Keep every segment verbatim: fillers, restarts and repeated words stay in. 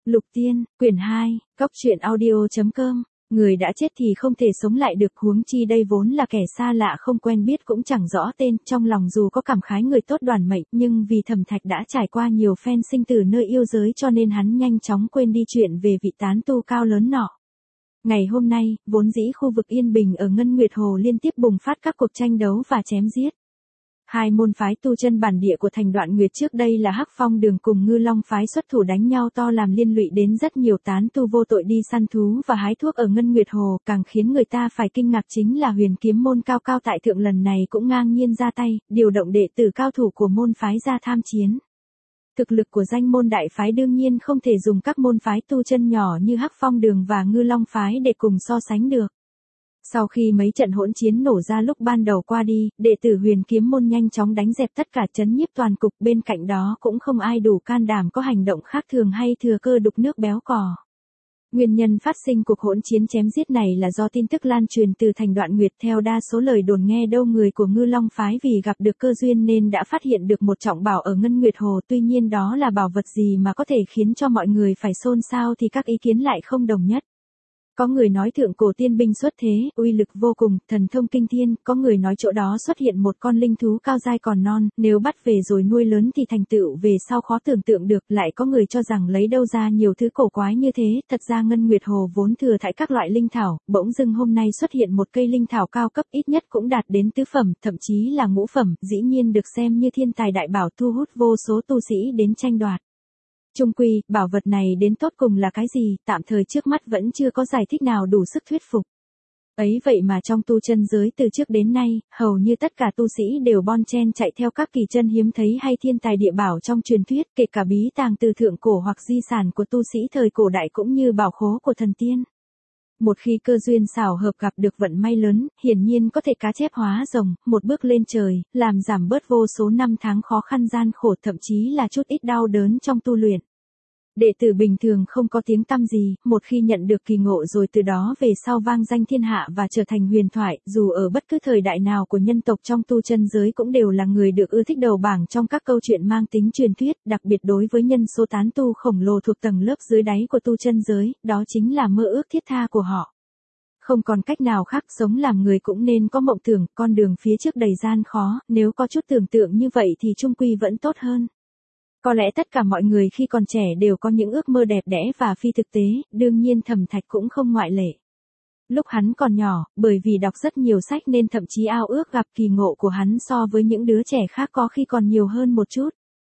Lục Tiên, quyển hai, Cóc truyện audio chấm com. Người đã chết thì không thể sống lại được, huống chi đây vốn là kẻ xa lạ không quen biết cũng chẳng rõ tên, trong lòng dù có cảm khái người tốt đoàn mệnh, nhưng vì Thẩm Thạch đã trải qua nhiều phen sinh tử nơi yêu giới cho nên hắn nhanh chóng quên đi chuyện về vị tán tu cao lớn nọ. Ngày hôm nay, vốn dĩ khu vực yên bình ở Ngân Nguyệt Hồ liên tiếp bùng phát các cuộc tranh đấu và chém giết. Hai môn phái tu chân bản địa của thành Đoạn Nguyệt trước đây là Hắc Phong Đường cùng Ngư Long phái xuất thủ đánh nhau to làm liên lụy đến rất nhiều tán tu vô tội đi săn thú và hái thuốc ở Ngân Nguyệt Hồ, càng khiến người ta phải kinh ngạc chính là Huyền Kiếm môn cao cao tại thượng lần này cũng ngang nhiên ra tay, điều động đệ tử cao thủ của môn phái ra tham chiến. Thực lực của danh môn đại phái đương nhiên không thể dùng các môn phái tu chân nhỏ như Hắc Phong Đường và Ngư Long phái để cùng so sánh được. Sau khi mấy trận hỗn chiến nổ ra lúc ban đầu qua đi, đệ tử Huyền Kiếm môn nhanh chóng đánh dẹp tất cả, trấn nhiếp toàn cục, bên cạnh đó cũng không ai đủ can đảm có hành động khác thường hay thừa cơ đục nước béo cò. Nguyên nhân phát sinh cuộc hỗn chiến chém giết này là do tin tức lan truyền từ thành Đoạn Nguyệt, theo đa số lời đồn nghe đâu người của Ngư Long phái vì gặp được cơ duyên nên đã phát hiện được một trọng bảo ở Ngân Nguyệt Hồ, tuy nhiên đó là bảo vật gì mà có thể khiến cho mọi người phải xôn xao thì các ý kiến lại không đồng nhất. Có người nói thượng cổ tiên binh xuất thế, uy lực vô cùng, thần thông kinh thiên, có người nói chỗ đó xuất hiện một con linh thú cao dai còn non, nếu bắt về rồi nuôi lớn thì thành tựu về sau khó tưởng tượng được, lại có người cho rằng lấy đâu ra nhiều thứ cổ quái như thế, thật ra Ngân Nguyệt Hồ vốn thừa thãi các loại linh thảo, bỗng dưng hôm nay xuất hiện một cây linh thảo cao cấp ít nhất cũng đạt đến tứ phẩm, thậm chí là ngũ phẩm, dĩ nhiên được xem như thiên tài đại bảo thu hút vô số tu sĩ đến tranh đoạt. Chung quy, bảo vật này đến tột cùng là cái gì, tạm thời trước mắt vẫn chưa có giải thích nào đủ sức thuyết phục. Ấy vậy mà trong tu chân giới từ trước đến nay, hầu như tất cả tu sĩ đều bon chen chạy theo các kỳ chân hiếm thấy hay thiên tài địa bảo trong truyền thuyết, kể cả bí tàng từ thượng cổ hoặc di sản của tu sĩ thời cổ đại cũng như bảo khố của thần tiên. Một khi cơ duyên xảo hợp gặp được vận may lớn, hiển nhiên có thể cá chép hóa rồng, một bước lên trời, làm giảm bớt vô số năm tháng khó khăn gian khổ, thậm chí là chút ít đau đớn trong tu luyện. Đệ tử bình thường không có tiếng tăm gì, một khi nhận được kỳ ngộ rồi từ đó về sau vang danh thiên hạ và trở thành huyền thoại, dù ở bất cứ thời đại nào của nhân tộc trong tu chân giới cũng đều là người được ưa thích đầu bảng trong các câu chuyện mang tính truyền thuyết, đặc biệt đối với nhân số tán tu khổng lồ thuộc tầng lớp dưới đáy của tu chân giới, đó chính là mơ ước thiết tha của họ. Không còn cách nào khác, sống làm người cũng nên có mộng tưởng, con đường phía trước đầy gian khó, nếu có chút tưởng tượng như vậy thì chung quy vẫn tốt hơn. Có lẽ tất cả mọi người khi còn trẻ đều có những ước mơ đẹp đẽ và phi thực tế, đương nhiên Thẩm Thạch cũng không ngoại lệ. Lúc hắn còn nhỏ, bởi vì đọc rất nhiều sách nên thậm chí ao ước gặp kỳ ngộ của hắn so với những đứa trẻ khác có khi còn nhiều hơn một chút.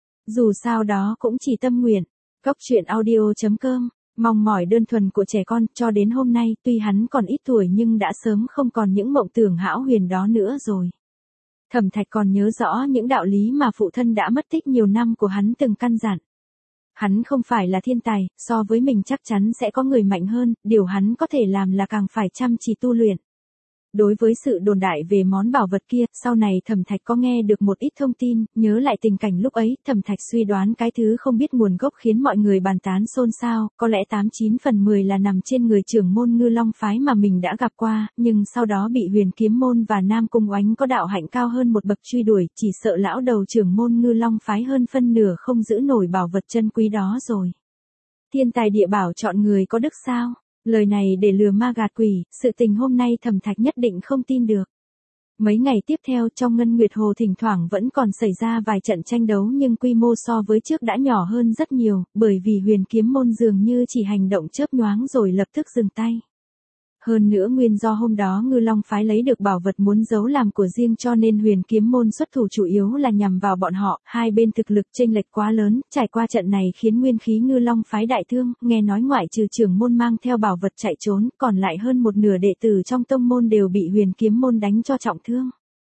Dù sao đó cũng chỉ tâm nguyện. Cóc truyện audio chấm com, mong mỏi đơn thuần của trẻ con, cho đến hôm nay tuy hắn còn ít tuổi nhưng đã sớm không còn những mộng tưởng hão huyền đó nữa rồi. Thẩm Thạch còn nhớ rõ những đạo lý mà phụ thân đã mất tích nhiều năm của hắn từng căn dặn. Hắn không phải là thiên tài, so với mình chắc chắn sẽ có người mạnh hơn, điều hắn có thể làm là càng phải chăm chỉ tu luyện. Đối với sự đồn đại về món bảo vật kia, sau này Thẩm Thạch có nghe được một ít thông tin, nhớ lại tình cảnh lúc ấy, Thẩm Thạch suy đoán cái thứ không biết nguồn gốc khiến mọi người bàn tán xôn xao, có lẽ tám chín phần mười là nằm trên người trưởng môn Ngư Long phái mà mình đã gặp qua, nhưng sau đó bị Huyền Kiếm môn và Nam Cung Oánh có đạo hạnh cao hơn một bậc truy đuổi, chỉ sợ lão đầu trưởng môn Ngư Long phái hơn phân nửa không giữ nổi bảo vật chân quý đó rồi. Thiên tài địa bảo chọn người có đức sao? Lời này để lừa ma gạt quỷ, sự tình hôm nay Thẩm Thạch nhất định không tin được. Mấy ngày tiếp theo trong Ngân Nguyệt Hồ thỉnh thoảng vẫn còn xảy ra vài trận tranh đấu nhưng quy mô so với trước đã nhỏ hơn rất nhiều, bởi vì Huyền Kiếm môn dường như chỉ hành động chớp nhoáng rồi lập tức dừng tay. Hơn nữa nguyên do hôm đó Ngư Long phái lấy được bảo vật muốn giấu làm của riêng cho nên Huyền Kiếm môn xuất thủ chủ yếu là nhằm vào bọn họ, hai bên thực lực chênh lệch quá lớn, trải qua trận này khiến nguyên khí Ngư Long phái đại thương, nghe nói ngoại trừ trưởng môn mang theo bảo vật chạy trốn, còn lại hơn một nửa đệ tử trong tông môn đều bị Huyền Kiếm môn đánh cho trọng thương.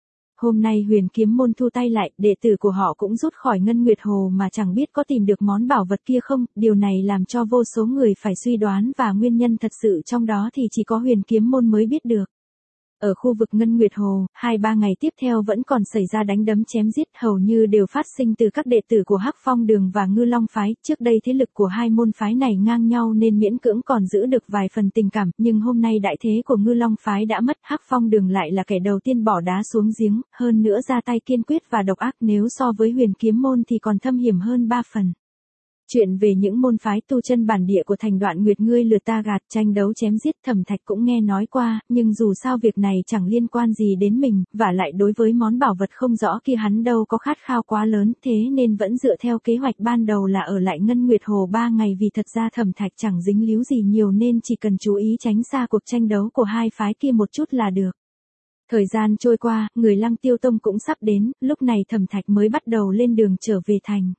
Hôm nay Huyền Kiếm môn thu tay lại, đệ tử của họ cũng rút khỏi Ngân Nguyệt Hồ mà chẳng biết có tìm được món bảo vật kia không, điều này làm cho vô số người phải suy đoán và nguyên nhân thật sự trong đó thì chỉ có Huyền Kiếm môn mới biết được. Ở khu vực Ngân Nguyệt Hồ, hai ba ngày tiếp theo vẫn còn xảy ra đánh đấm chém giết, hầu như đều phát sinh từ các đệ tử của Hắc Phong Đường và Ngư Long phái, trước đây thế lực của hai môn phái này ngang nhau nên miễn cưỡng còn giữ được vài phần tình cảm, nhưng hôm nay đại thế của Ngư Long phái đã mất, Hắc Phong Đường lại là kẻ đầu tiên bỏ đá xuống giếng, hơn nữa ra tay kiên quyết và độc ác, nếu so với Huyền Kiếm môn thì còn thâm hiểm hơn ba phần. Chuyện về những môn phái tu chân bản địa của Thành Đoạn Nguyệt ngươi lừa ta gạt, tranh đấu chém giết, Thẩm Thạch cũng nghe nói qua, nhưng dù sao việc này chẳng liên quan gì đến mình, và lại đối với món bảo vật không rõ kia hắn đâu có khát khao quá lớn, thế nên vẫn dựa theo kế hoạch ban đầu là ở lại Ngân Nguyệt Hồ ba ngày, vì thật ra Thẩm Thạch chẳng dính líu gì nhiều nên chỉ cần chú ý tránh xa cuộc tranh đấu của hai phái kia một chút là được. Thời gian trôi qua, người Lăng Tiêu Tông cũng sắp đến, lúc này Thẩm Thạch mới bắt đầu lên đường trở về thành.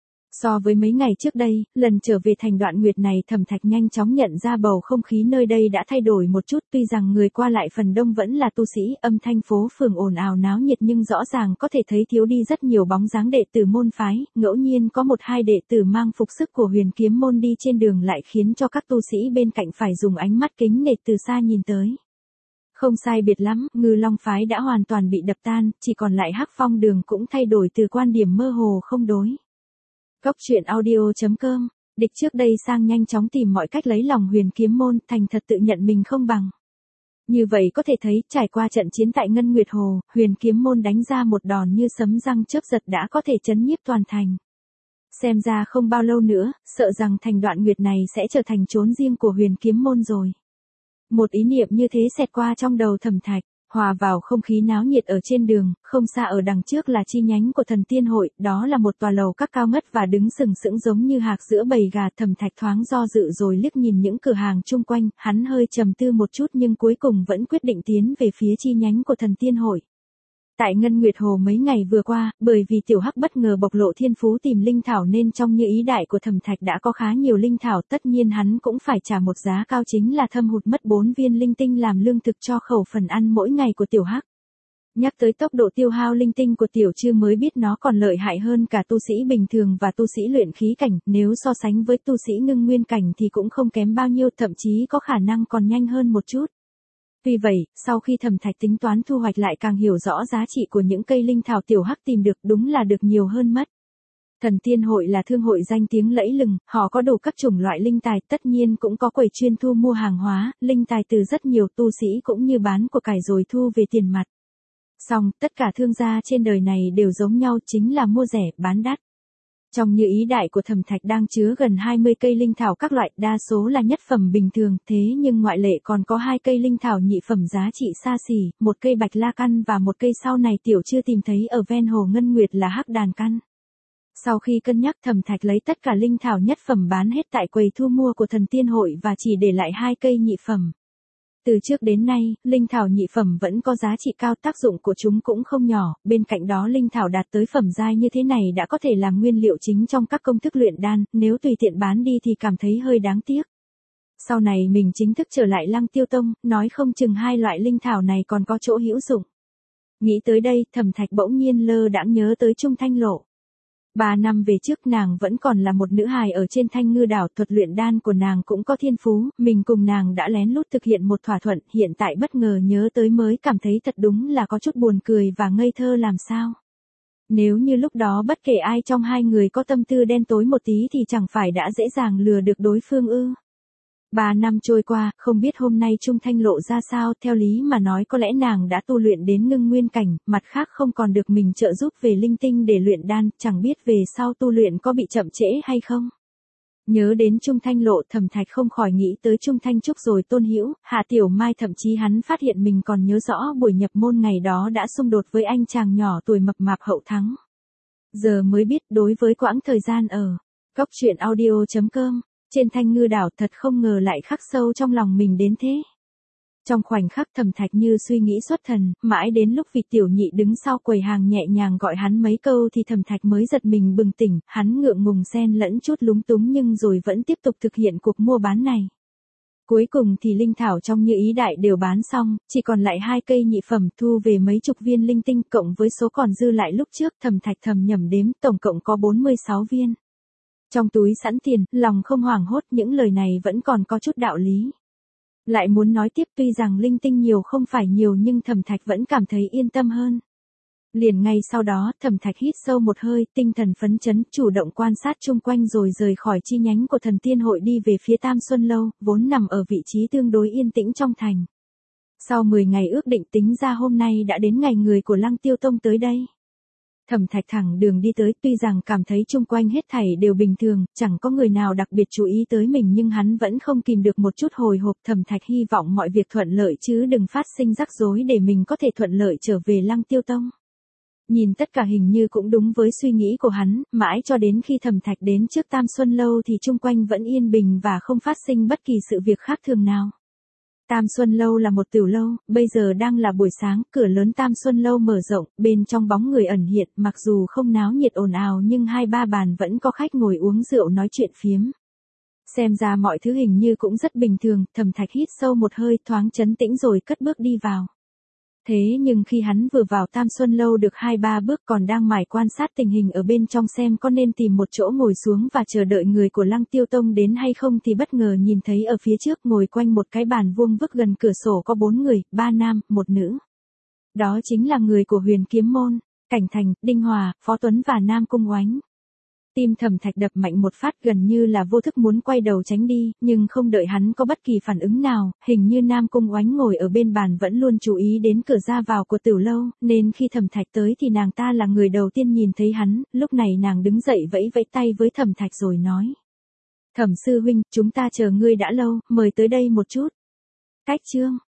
So với mấy ngày trước đây, lần trở về Thành Đoạn Nguyệt này Thẩm Thạch nhanh chóng nhận ra bầu không khí nơi đây đã thay đổi một chút, tuy rằng người qua lại phần đông vẫn là tu sĩ, âm thanh phố phường ồn ào náo nhiệt nhưng rõ ràng có thể thấy thiếu đi rất nhiều bóng dáng đệ tử môn phái, ngẫu nhiên có một hai đệ tử mang phục sức của Huyền Kiếm môn đi trên đường lại khiến cho các tu sĩ bên cạnh phải dùng ánh mắt kính nể từ xa nhìn tới. Không sai biệt lắm, Ngư Long phái đã hoàn toàn bị đập tan, chỉ còn lại Hắc Phong đường cũng thay đổi từ quan điểm mơ hồ không đối. Góc truyện audio chấm com, địch trước đây sang nhanh chóng tìm mọi cách lấy lòng Huyền Kiếm môn, thành thật tự nhận mình không bằng. Như vậy có thể thấy, trải qua trận chiến tại Ngân Nguyệt Hồ, Huyền Kiếm môn đánh ra một đòn như sấm răng chớp giật đã có thể chấn nhiếp toàn thành. Xem ra không bao lâu nữa, sợ rằng Thành Đoạn Nguyệt này sẽ trở thành trốn riêng của Huyền Kiếm môn rồi. Một ý niệm như thế xẹt qua trong đầu Thẩm Thạch. Hòa vào không khí náo nhiệt ở trên đường, không xa ở đằng trước là chi nhánh của Thần Tiên hội, đó là một tòa lầu các cao ngất và đứng sừng sững giống như hạc giữa bầy gà. Thẩm Thạch thoáng do dự rồi liếc nhìn những cửa hàng chung quanh, hắn hơi trầm tư một chút nhưng cuối cùng vẫn quyết định tiến về phía chi nhánh của Thần Tiên hội. Tại Ngân Nguyệt Hồ mấy ngày vừa qua, bởi vì Tiểu Hắc bất ngờ bộc lộ thiên phú tìm linh thảo nên trong như ý đại của Thẩm Thạch đã có khá nhiều linh thảo, tất nhiên hắn cũng phải trả một giá cao, chính là thâm hụt mất bốn viên linh tinh làm lương thực cho khẩu phần ăn mỗi ngày của Tiểu Hắc. Nhắc tới tốc độ tiêu hao linh tinh của Tiểu Trư mới biết nó còn lợi hại hơn cả tu sĩ bình thường và tu sĩ luyện khí cảnh, nếu so sánh với tu sĩ ngưng nguyên cảnh thì cũng không kém bao nhiêu, thậm chí có khả năng còn nhanh hơn một chút. Vì vậy, sau khi Thẩm Thạch tính toán thu hoạch lại càng hiểu rõ giá trị của những cây linh thảo Tiểu Hắc tìm được, đúng là được nhiều hơn mất. Thần Tiên hội là thương hội danh tiếng lẫy lừng, họ có đủ các chủng loại linh tài, tất nhiên cũng có quầy chuyên thu mua hàng hóa, linh tài từ rất nhiều tu sĩ cũng như bán của cải rồi thu về tiền mặt. Song, tất cả thương gia trên đời này đều giống nhau, chính là mua rẻ, bán đắt. Trong như ý đại của Thẩm Thạch đang chứa gần hai mươi cây linh thảo các loại, đa số là nhất phẩm bình thường, thế nhưng ngoại lệ còn có hai cây linh thảo nhị phẩm giá trị xa xỉ, một cây bạch la căn và một cây sau này Tiểu chưa tìm thấy ở ven hồ Ngân Nguyệt là hắc đàn căn. Sau khi cân nhắc, Thẩm Thạch lấy tất cả linh thảo nhất phẩm bán hết tại quầy thu mua của Thần Tiên hội và chỉ để lại hai cây nhị phẩm. Từ trước đến nay, linh thảo nhị phẩm vẫn có giá trị cao, tác dụng của chúng cũng không nhỏ, bên cạnh đó linh thảo đạt tới phẩm giai như thế này đã có thể làm nguyên liệu chính trong các công thức luyện đan, nếu tùy tiện bán đi thì cảm thấy hơi đáng tiếc. Sau này mình chính thức trở lại Lăng Tiêu Tông, nói không chừng hai loại linh thảo này còn có chỗ hữu dụng. Nghĩ tới đây, Thẩm Thạch bỗng nhiên lơ đãng nhớ tới Trung Thanh Lộ. Ba năm về trước nàng vẫn còn là một nữ hài ở trên Thanh Ngư đảo, thuật luyện đan của nàng cũng có thiên phú, mình cùng nàng đã lén lút thực hiện một thỏa thuận, hiện tại bất ngờ nhớ tới mới cảm thấy thật đúng là có chút buồn cười và ngây thơ làm sao. Nếu như lúc đó bất kể ai trong hai người có tâm tư đen tối một tí thì chẳng phải đã dễ dàng lừa được đối phương ư. Ba năm trôi qua, không biết hôm nay Trung Thanh Lộ ra sao, theo lý mà nói có lẽ nàng đã tu luyện đến ngưng nguyên cảnh, mặt khác không còn được mình trợ giúp về linh tinh để luyện đan, chẳng biết về sau tu luyện có bị chậm trễ hay không. Nhớ đến Trung Thanh Lộ, Thẩm Thạch không khỏi nghĩ tới Trung Thanh Trúc rồi Tôn Hữu, Hạ Tiểu Mai, thậm chí hắn phát hiện mình còn nhớ rõ buổi nhập môn ngày đó đã xung đột với anh chàng nhỏ tuổi mập mạp Hậu Thắng. Giờ mới biết đối với quãng thời gian ở góc truyện audio chấm com trên Thanh Ngư đảo thật không ngờ lại khắc sâu trong lòng mình đến thế. Trong khoảnh khắc Thẩm Thạch như suy nghĩ xuất thần, mãi đến lúc vị tiểu nhị đứng sau quầy hàng nhẹ nhàng gọi hắn mấy câu thì Thẩm Thạch mới giật mình bừng tỉnh, hắn ngượng ngùng xen lẫn chút lúng túng nhưng rồi vẫn tiếp tục thực hiện cuộc mua bán này. Cuối cùng thì linh thảo trong như ý đại đều bán xong, chỉ còn lại hai cây nhị phẩm, thu về mấy chục viên linh tinh cộng với số còn dư lại lúc trước, Thẩm Thạch thầm nhẩm đếm tổng cộng có bốn mươi sáu viên. Trong túi sẵn tiền, lòng không hoảng hốt, những lời này vẫn còn có chút đạo lý. Lại muốn nói tiếp, tuy rằng linh tinh nhiều không phải nhiều nhưng Thẩm Thạch vẫn cảm thấy yên tâm hơn. Liền ngay sau đó, Thẩm Thạch hít sâu một hơi, tinh thần phấn chấn, chủ động quan sát chung quanh rồi rời khỏi chi nhánh của Thần Tiên hội đi về phía Tam Xuân Lâu, vốn nằm ở vị trí tương đối yên tĩnh trong thành. Sau mười ngày ước định tính ra hôm nay đã đến ngày người của Lăng Tiêu Tông tới đây. Thẩm Thạch thẳng đường đi tới, tuy rằng cảm thấy chung quanh hết thảy đều bình thường, chẳng có người nào đặc biệt chú ý tới mình nhưng hắn vẫn không kìm được một chút hồi hộp. Thẩm Thạch hy vọng mọi việc thuận lợi chứ đừng phát sinh rắc rối để mình có thể thuận lợi trở về Lăng Tiêu Tông. Nhìn tất cả hình như cũng đúng với suy nghĩ của hắn, mãi cho đến khi Thẩm Thạch đến trước Tam Xuân Lâu thì chung quanh vẫn yên bình và không phát sinh bất kỳ sự việc khác thường nào. Tam Xuân Lâu là một tiểu lâu, bây giờ đang là buổi sáng, cửa lớn Tam Xuân Lâu mở rộng, bên trong bóng người ẩn hiện, mặc dù không náo nhiệt ồn ào nhưng hai ba bàn vẫn có khách ngồi uống rượu nói chuyện phiếm. Xem ra mọi thứ hình như cũng rất bình thường, Thẩm Thạch hít sâu một hơi thoáng trấn tĩnh rồi cất bước đi vào. Thế nhưng khi hắn vừa vào Tam Xuân Lâu được hai ba bước còn đang mải quan sát tình hình ở bên trong xem có nên tìm một chỗ ngồi xuống và chờ đợi người của Lăng Tiêu Tông đến hay không thì bất ngờ nhìn thấy ở phía trước ngồi quanh một cái bàn vuông vức gần cửa sổ có bốn người, ba nam, một nữ. Đó chính là người của Huyền Kiếm Môn, Cảnh Thành, Đinh Hòa, Phó Tuấn và Nam Cung Oánh. Tim Thẩm Thạch đập mạnh một phát gần như là vô thức muốn quay đầu tránh đi, nhưng không đợi hắn có bất kỳ phản ứng nào, hình như Nam Cung Oánh ngồi ở bên bàn vẫn luôn chú ý đến cửa ra vào của tiểu lâu, nên khi Thẩm Thạch tới thì nàng ta là người đầu tiên nhìn thấy hắn, lúc này nàng đứng dậy vẫy vẫy tay với Thẩm Thạch rồi nói. Thẩm sư huynh, chúng ta chờ ngươi đã lâu, mời tới đây một chút. Cách chương.